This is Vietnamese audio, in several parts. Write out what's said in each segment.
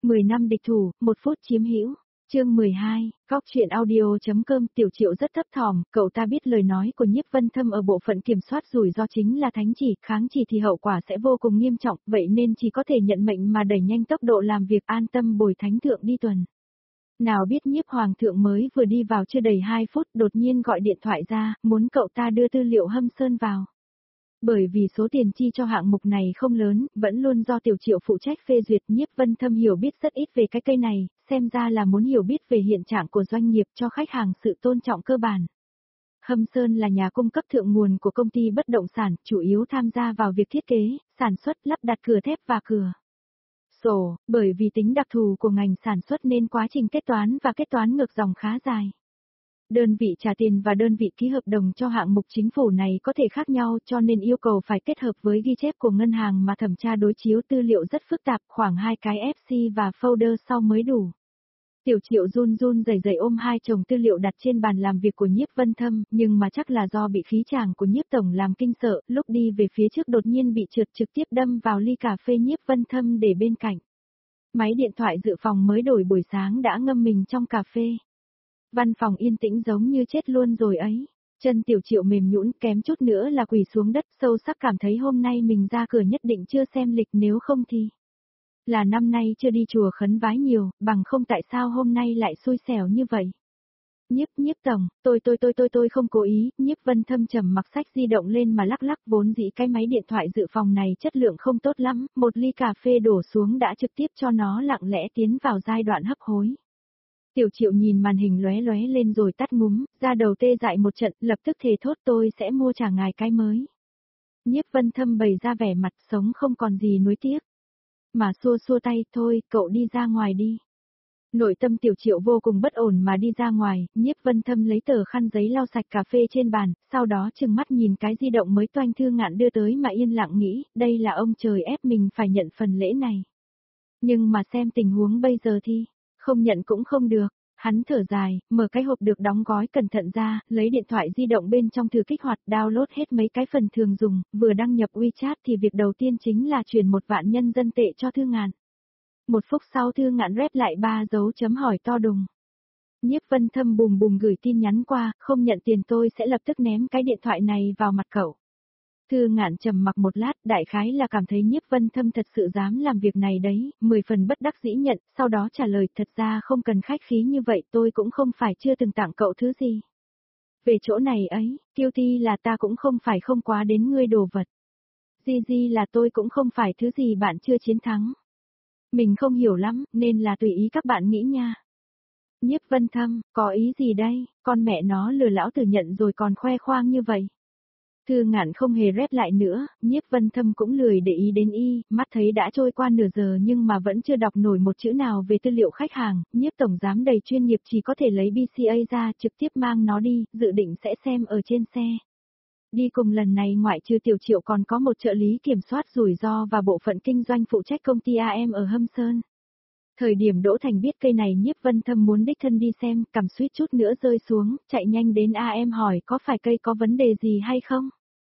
10 năm địch thủ, 1 phút chiếm hữu. Chương 12, Góc truyện audio.com. Tiểu Triệu rất thấp thỏm, cậu ta biết lời nói của Nhiếp Vân Thâm ở bộ phận kiểm soát rủi ro chính là thánh chỉ, kháng chỉ thì hậu quả sẽ vô cùng nghiêm trọng, vậy nên chỉ có thể nhận mệnh mà đẩy nhanh tốc độ làm việc, an tâm bồi thánh thượng đi tuần. Nào biết Nhiếp Hoàng thượng mới vừa đi vào chưa đầy 2 phút đột nhiên gọi điện thoại ra, muốn cậu ta đưa tư liệu Hâm Sơn vào. Bởi vì số tiền chi cho hạng mục này không lớn, vẫn luôn do Tiểu Triệu phụ trách phê duyệt. Nhiếp Vân Thâm hiểu biết rất ít về cái cây này, xem ra là muốn hiểu biết về hiện trạng của doanh nghiệp cho khách hàng sự tôn trọng cơ bản. Hâm Sơn là nhà cung cấp thượng nguồn của công ty bất động sản, chủ yếu tham gia vào việc thiết kế, sản xuất, lắp đặt cửa thép và cửa sổ, bởi vì tính đặc thù của ngành sản xuất nên quá trình kết toán và kết toán ngược dòng khá dài. Đơn vị trả tiền và đơn vị ký hợp đồng cho hạng mục chính phủ này có thể khác nhau, cho nên yêu cầu phải kết hợp với ghi chép của ngân hàng mà thẩm tra đối chiếu tư liệu rất phức tạp, khoảng 2 cái FC và folder sau mới đủ. Tiểu Triệu run run rẩy rẩy ôm 2 chồng tư liệu đặt trên bàn làm việc của Nhiếp Vân Thâm, nhưng mà chắc là do bị khí chàng của Nhiếp Tổng làm kinh sợ, lúc đi về phía trước đột nhiên bị trượt trực tiếp đâm vào ly cà phê Nhiếp Vân Thâm để bên cạnh. Máy điện thoại dự phòng mới đổi buổi sáng đã ngâm mình trong cà phê. Văn phòng yên tĩnh giống như chết luôn rồi ấy. Chân Tiểu Triệu mềm nhũn, kém chút nữa là quỳ xuống đất, sâu sắc cảm thấy hôm nay mình ra cửa nhất định chưa xem lịch, nếu không thì là năm nay chưa đi chùa khấn vái nhiều, bằng không tại sao hôm nay lại xui xẻo như vậy. Nhiếp tổng, tôi không cố ý. Nhiếp Vân Thâm trầm mặc sách di động lên mà lắc lắc, vốn dĩ cái máy điện thoại dự phòng này chất lượng không tốt lắm, một ly cà phê đổ xuống đã trực tiếp cho nó lặng lẽ tiến vào giai đoạn hấp hối. Tiểu Triệu nhìn màn hình lóe lóe lên rồi tắt ngúm, da đầu tê dại một trận, lập tức thề thốt tôi sẽ mua trả ngài cái mới. Nhiếp Vân Thâm bày ra vẻ mặt sống không còn gì nuối tiếc. Mà xua xua tay, thôi, cậu đi ra ngoài đi. Nội tâm Tiểu Triệu vô cùng bất ổn mà đi ra ngoài, Nhiếp Vân Thâm lấy tờ khăn giấy lau sạch cà phê trên bàn, sau đó trừng mắt nhìn cái di động mới toanh Thư Ngạn đưa tới mà yên lặng nghĩ, đây là ông trời ép mình phải nhận phần lễ này. Nhưng mà xem tình huống bây giờ thì, không nhận cũng không được. Hắn thở dài, mở cái hộp được đóng gói cẩn thận ra, lấy điện thoại di động bên trong thử kích hoạt, download hết mấy cái phần thường dùng, vừa đăng nhập WeChat thì việc đầu tiên chính là chuyển 1 vạn nhân dân tệ cho Thư Ngạn. 1 phút sau Thư Ngạn rep lại 3 dấu chấm hỏi to đùng. Nhiếp Vân Thâm bùm bùm gửi tin nhắn qua, không nhận tiền tôi sẽ lập tức ném cái điện thoại này vào mặt cậu. Thư Ngạn trầm mặc một lát, đại khái là cảm thấy Nhiếp Vân Thâm thật sự dám làm việc này đấy, 10 phần bất đắc dĩ nhận, sau đó trả lời thật ra không cần khách khí như vậy, tôi cũng không phải chưa từng tặng cậu thứ gì. Về chỗ này ấy, Kiêu Ti là ta cũng không phải không quá đến ngươi đồ vật. Di là tôi cũng không phải thứ gì bạn chưa chiến thắng. Mình không hiểu lắm, nên là tùy ý các bạn nghĩ nha. Nhiếp Vân Thâm, có ý gì đây, con mẹ nó lừa lão tử nhận rồi còn khoe khoang như vậy. Thư Ngạn không hề rep lại nữa, Nhiếp Vân Thâm cũng lười để ý đến mắt thấy đã trôi qua nửa giờ nhưng mà vẫn chưa đọc nổi một chữ nào về tư liệu khách hàng, Nhiếp tổng giám đầy chuyên nghiệp chỉ có thể lấy BCA ra trực tiếp mang nó đi, dự định sẽ xem ở trên xe. Đi cùng lần này ngoại trừ Tiểu Triệu còn có một trợ lý kiểm soát rủi ro và bộ phận kinh doanh phụ trách công ty AM ở Hâm Sơn. Thời điểm Đỗ Thành biết cây này Nhiếp Vân Thâm muốn đích thân đi xem, cầm suýt chút nữa rơi xuống, chạy nhanh đến AM hỏi có phải cây có vấn đề gì hay không.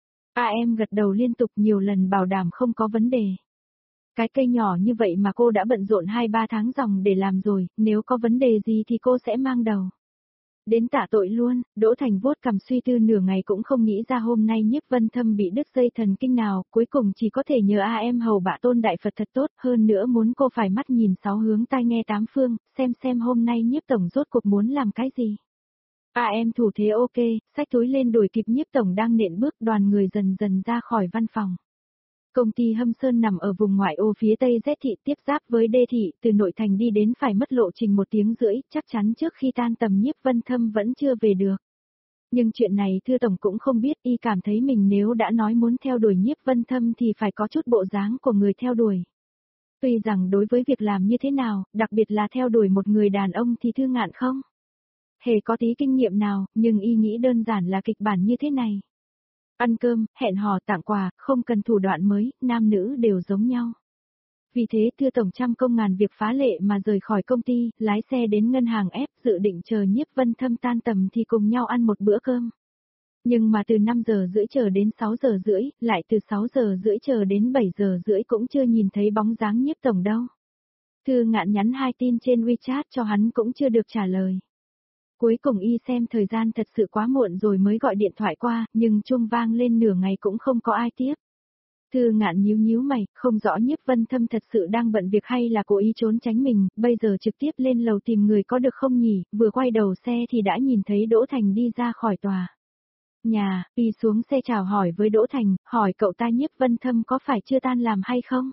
AM gật đầu liên tục nhiều lần bảo đảm không có vấn đề. Cái cây nhỏ như vậy mà cô đã bận rộn 2-3 tháng ròng để làm rồi, nếu có vấn đề gì thì cô sẽ mang đầu đến tạ tội luôn. Đỗ Thành vuốt cằm suy tư nửa ngày cũng không nghĩ ra hôm nay Nhiếp Vân Thâm bị đứt dây thần kinh nào, cuối cùng chỉ có thể nhờ AM hầu bạ tôn đại Phật thật tốt, hơn nữa muốn cô phải mắt nhìn 6 hướng tai nghe 8 phương, xem hôm nay Nhiếp tổng rốt cuộc muốn làm cái gì. AM thủ thế ok, xách túi lên đuổi kịp Nhiếp tổng đang nện bước, đoàn người dần dần ra khỏi văn phòng. Công ty Hâm Sơn nằm ở vùng ngoại ô phía tây Z thị tiếp giáp với D thị, từ nội thành đi đến phải mất lộ trình 1 tiếng rưỡi, chắc chắn trước khi tan tầm Nhiếp Vân Thâm vẫn chưa về được. Nhưng chuyện này Thư tổng cũng không biết, y cảm thấy mình nếu đã nói muốn theo đuổi Nhiếp Vân Thâm thì phải có chút bộ dáng của người theo đuổi. Tuy rằng đối với việc làm như thế nào, đặc biệt là theo đuổi một người đàn ông thì Thư Ngạn không hề có tí kinh nghiệm nào, nhưng y nghĩ đơn giản là kịch bản như thế này. Ăn cơm, hẹn hò, tặng quà, không cần thủ đoạn mới, nam nữ đều giống nhau. Vì thế Thư tổng trăm công ngàn việc phá lệ mà rời khỏi công ty, lái xe đến ngân hàng F, dự định chờ Nhiếp Vân Thâm tan tầm thì cùng nhau ăn một bữa cơm. Nhưng mà từ 5 giờ rưỡi chờ đến 6 giờ rưỡi, lại từ 6 giờ rưỡi chờ đến 7 giờ rưỡi cũng chưa nhìn thấy bóng dáng Nhiếp tổng đâu. Thư Ngạn nhắn 2 tin trên WeChat cho hắn cũng chưa được trả lời. Cuối cùng y xem thời gian thật sự quá muộn rồi mới gọi điện thoại qua, nhưng chuông vang lên nửa ngày cũng không có ai tiếp. Thư Ngạn nhíu nhíu mày, không rõ Nhiếp Vân Thâm thật sự đang bận việc hay là cố ý trốn tránh mình, bây giờ trực tiếp lên lầu tìm người có được không nhỉ, vừa quay đầu xe thì đã nhìn thấy Đỗ Thành đi ra khỏi tòa nhà, y xuống xe chào hỏi với Đỗ Thành, hỏi cậu ta Nhiếp Vân Thâm có phải chưa tan làm hay không?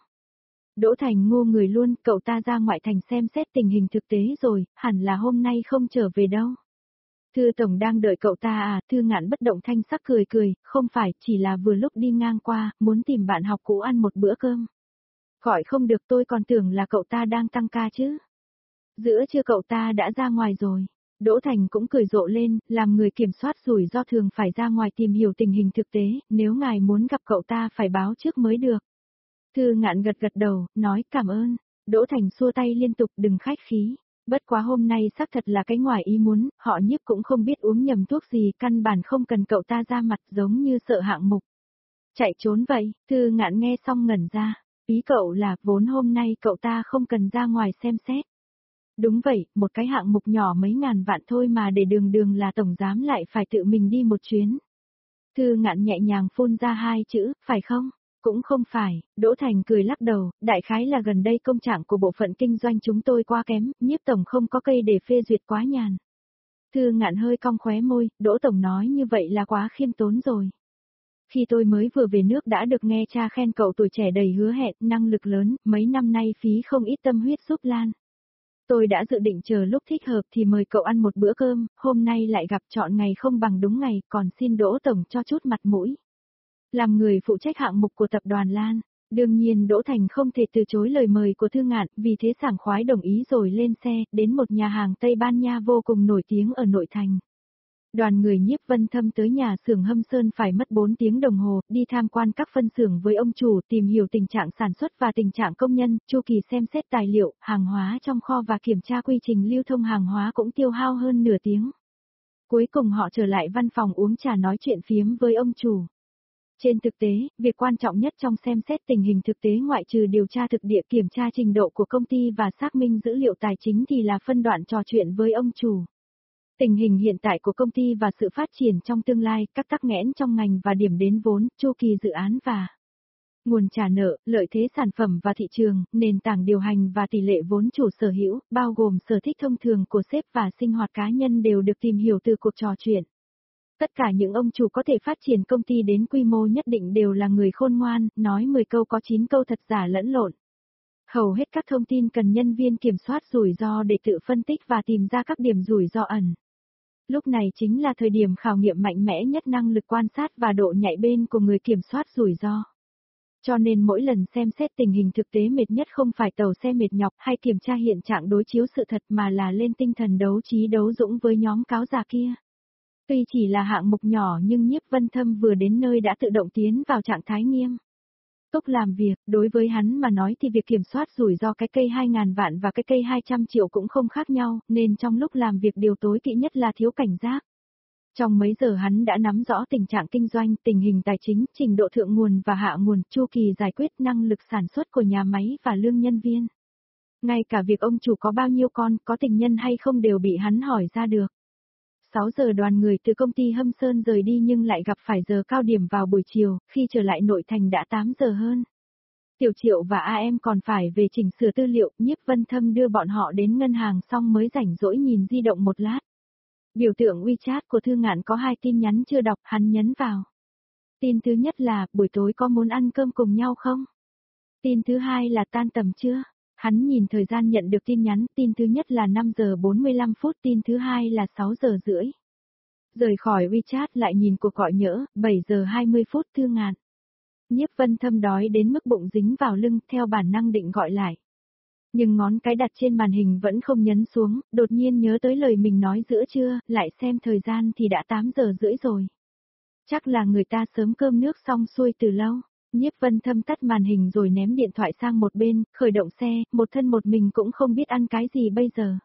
Đỗ Thành ngu người luôn, cậu ta ra ngoại thành xem xét tình hình thực tế rồi, hẳn là hôm nay không trở về đâu. Thư Tổng đang đợi cậu ta à, Thư Ngạn bất động thanh sắc cười cười, không phải, chỉ là vừa lúc đi ngang qua, muốn tìm bạn học cũ ăn một bữa cơm. Gọi không được tôi còn tưởng là cậu ta đang tăng ca chứ. Giữa trưa cậu ta đã ra ngoài rồi. Đỗ Thành cũng cười rộ lên, làm người kiểm soát rủi ro thường phải ra ngoài tìm hiểu tình hình thực tế, nếu ngài muốn gặp cậu ta phải báo trước mới được. Thư Ngạn gật gật đầu, nói cảm ơn. Đỗ Thành xua tay liên tục đừng khách khí. Bất quá hôm nay xác thật là cái ngoài ý muốn, họ Nhiếp cũng không biết uống nhầm thuốc gì, căn bản không cần cậu ta ra mặt giống như sợ hạng mục. Chạy trốn vậy, Thư Ngạn nghe xong ngẩn ra. Ý cậu là vốn hôm nay cậu ta không cần ra ngoài xem xét. Đúng vậy, một cái hạng mục nhỏ mấy ngàn vạn thôi mà để đường đường là tổng giám lại phải tự mình đi một chuyến. Thư Ngạn nhẹ nhàng phun ra 2 chữ, phải không? Cũng không phải, Đỗ Thành cười lắc đầu, đại khái là gần đây công trạng của bộ phận kinh doanh chúng tôi quá kém, Nhiếp Tổng không có cây để phê duyệt quá nhàn. Thư Ngạn hơi cong khóe môi, Đỗ Tổng nói như vậy là quá khiêm tốn rồi. Khi tôi mới vừa về nước đã được nghe cha khen cậu tuổi trẻ đầy hứa hẹn, năng lực lớn, mấy năm nay phí không ít tâm huyết giúp Lan. Tôi đã dự định chờ lúc thích hợp thì mời cậu ăn một bữa cơm, hôm nay lại gặp chọn ngày không bằng đúng ngày, còn xin Đỗ Tổng cho chút mặt mũi. Làm người phụ trách hạng mục của tập đoàn Lan, đương nhiên Đỗ Thành không thể từ chối lời mời của Thư Ngạn, vì thế sảng khoái đồng ý rồi lên xe, đến một nhà hàng Tây Ban Nha vô cùng nổi tiếng ở nội thành. Đoàn người Nhiếp Vân Thâm tới nhà xưởng Hâm Sơn phải mất 4 tiếng đồng hồ, đi tham quan các phân xưởng với ông chủ, tìm hiểu tình trạng sản xuất và tình trạng công nhân, chu kỳ xem xét tài liệu, hàng hóa trong kho và kiểm tra quy trình lưu thông hàng hóa cũng tiêu hao hơn nửa tiếng. Cuối cùng họ trở lại văn phòng uống trà nói chuyện phiếm với ông chủ. Trên thực tế, việc quan trọng nhất trong xem xét tình hình thực tế ngoại trừ điều tra thực địa kiểm tra trình độ của công ty và xác minh dữ liệu tài chính thì là phân đoạn trò chuyện với ông chủ. Tình hình hiện tại của công ty và sự phát triển trong tương lai, các tắc nghẽn trong ngành và điểm đến vốn, chu kỳ dự án và nguồn trả nợ, lợi thế sản phẩm và thị trường, nền tảng điều hành và tỷ lệ vốn chủ sở hữu, bao gồm sở thích thông thường của sếp và sinh hoạt cá nhân đều được tìm hiểu từ cuộc trò chuyện. Tất cả những ông chủ có thể phát triển công ty đến quy mô nhất định đều là người khôn ngoan, nói 10 câu có 9 câu thật giả lẫn lộn. Hầu hết các thông tin cần nhân viên kiểm soát rủi ro để tự phân tích và tìm ra các điểm rủi ro ẩn. Lúc này chính là thời điểm khảo nghiệm mạnh mẽ nhất năng lực quan sát và độ nhạy bén của người kiểm soát rủi ro. Cho nên mỗi lần xem xét tình hình thực tế mệt nhất không phải tàu xe mệt nhọc hay kiểm tra hiện trạng đối chiếu sự thật mà là lên tinh thần đấu trí đấu dũng với nhóm cáo già kia. Tuy chỉ là hạng mục nhỏ nhưng Nhiếp Vân Thâm vừa đến nơi đã tự động tiến vào trạng thái nghiêm túc làm việc, đối với hắn mà nói thì việc kiểm soát rủi ro cái cây 2.000 vạn và cái cây 200 triệu cũng không khác nhau, nên trong lúc làm việc điều tối kỵ nhất là thiếu cảnh giác. Trong mấy giờ hắn đã nắm rõ tình trạng kinh doanh, tình hình tài chính, trình độ thượng nguồn và hạ nguồn, chu kỳ giải quyết năng lực sản xuất của nhà máy và lương nhân viên. Ngay cả việc ông chủ có bao nhiêu con, có tình nhân hay không đều bị hắn hỏi ra được. 6 giờ đoàn người từ công ty Hâm Sơn rời đi nhưng lại gặp phải giờ cao điểm vào buổi chiều, khi trở lại nội thành đã 8 giờ hơn. Tiểu Triệu và AM còn phải về chỉnh sửa tư liệu, Nhiếp Vân Thâm đưa bọn họ đến ngân hàng xong mới rảnh rỗi nhìn di động một lát. Biểu tượng WeChat của Thư Ngạn có 2 tin nhắn chưa đọc, hắn nhấn vào. Tin thứ nhất là, buổi tối có muốn ăn cơm cùng nhau không? Tin thứ hai là tan tầm chưa? Hắn nhìn thời gian nhận được tin nhắn, tin thứ nhất là 5 giờ 45 phút, tin thứ hai là 6 giờ rưỡi. Rời khỏi WeChat lại nhìn cuộc gọi nhỡ, 7 giờ 20 phút Thư Ngạn. Nhiếp Vân Thâm đói đến mức bụng dính vào lưng, theo bản năng định gọi lại. Nhưng ngón cái đặt trên màn hình vẫn không nhấn xuống, đột nhiên nhớ tới lời mình nói giữa trưa, lại xem thời gian thì đã 8 giờ rưỡi rồi. Chắc là người ta sớm cơm nước xong xuôi từ lâu. Nhiếp Vân Thâm tắt màn hình rồi ném điện thoại sang một bên, khởi động xe, một thân một mình cũng không biết ăn cái gì bây giờ.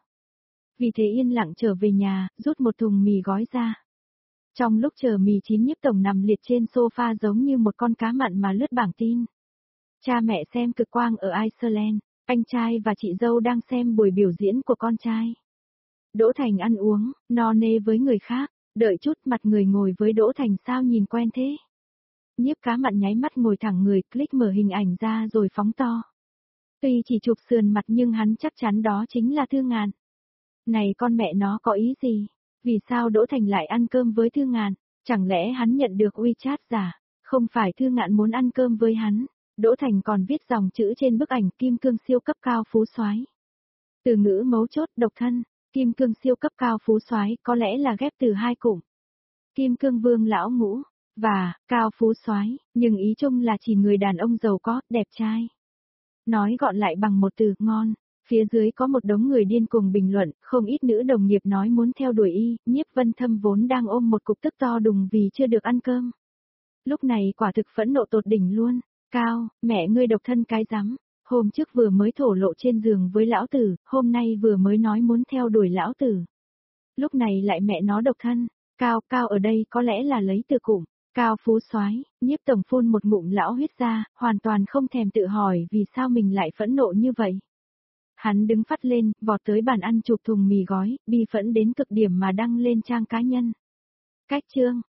Vì thế yên lặng trở về nhà, rút một thùng mì gói ra. Trong lúc chờ mì chín Nhiếp Tổng nằm liệt trên sofa giống như một con cá mặn mà lướt bảng tin. Cha mẹ xem cực quang ở Iceland. Anh trai và chị dâu đang xem buổi biểu diễn của con trai. Đỗ Thành ăn uống, no nê với người khác, đợi chút mặt người ngồi với Đỗ Thành sao nhìn quen thế. Nhiếp Cá Mặn nháy mắt ngồi thẳng người, click mở hình ảnh ra rồi phóng to. Tuy chỉ chụp sườn mặt nhưng hắn chắc chắn đó chính là Thư Ngàn. Này con mẹ nó có ý gì? Vì sao Đỗ Thành lại ăn cơm với Thư Ngàn? Chẳng lẽ hắn nhận được WeChat giả? Không phải Thư Ngạn muốn ăn cơm với hắn. Đỗ Thành còn viết dòng chữ trên bức ảnh kim cương siêu cấp cao phú soái. Từ ngữ mấu chốt độc thân, kim cương siêu cấp cao phú soái có lẽ là ghép từ hai cụm. Kim cương vương lão ngũ, và, cao phú soái, nhưng ý chung là chỉ người đàn ông giàu có, đẹp trai. Nói gọn lại bằng một từ, ngon. Phía dưới có một đống người điên cuồng bình luận, không ít nữ đồng nghiệp nói muốn theo đuổi y, Nhiếp Vân Thâm vốn đang ôm một cục tức to đùng vì chưa được ăn cơm. Lúc này quả thực phẫn nộ tột đỉnh luôn. Cao, mẹ ngươi độc thân cái rắm, hôm trước vừa mới thổ lộ trên giường với lão tử, hôm nay vừa mới nói muốn theo đuổi lão tử. Lúc này lại mẹ nó độc thân, cao ở đây có lẽ là lấy từ cụm, cao phú soái. Nhiếp tổng phun một ngụm lão huyết ra, hoàn toàn không thèm tự hỏi vì sao mình lại phẫn nộ như vậy. Hắn đứng phắt lên, vọt tới bàn ăn chụp thùng mì gói, bi phẫn đến cực điểm mà đăng lên trang cá nhân. Cách chương,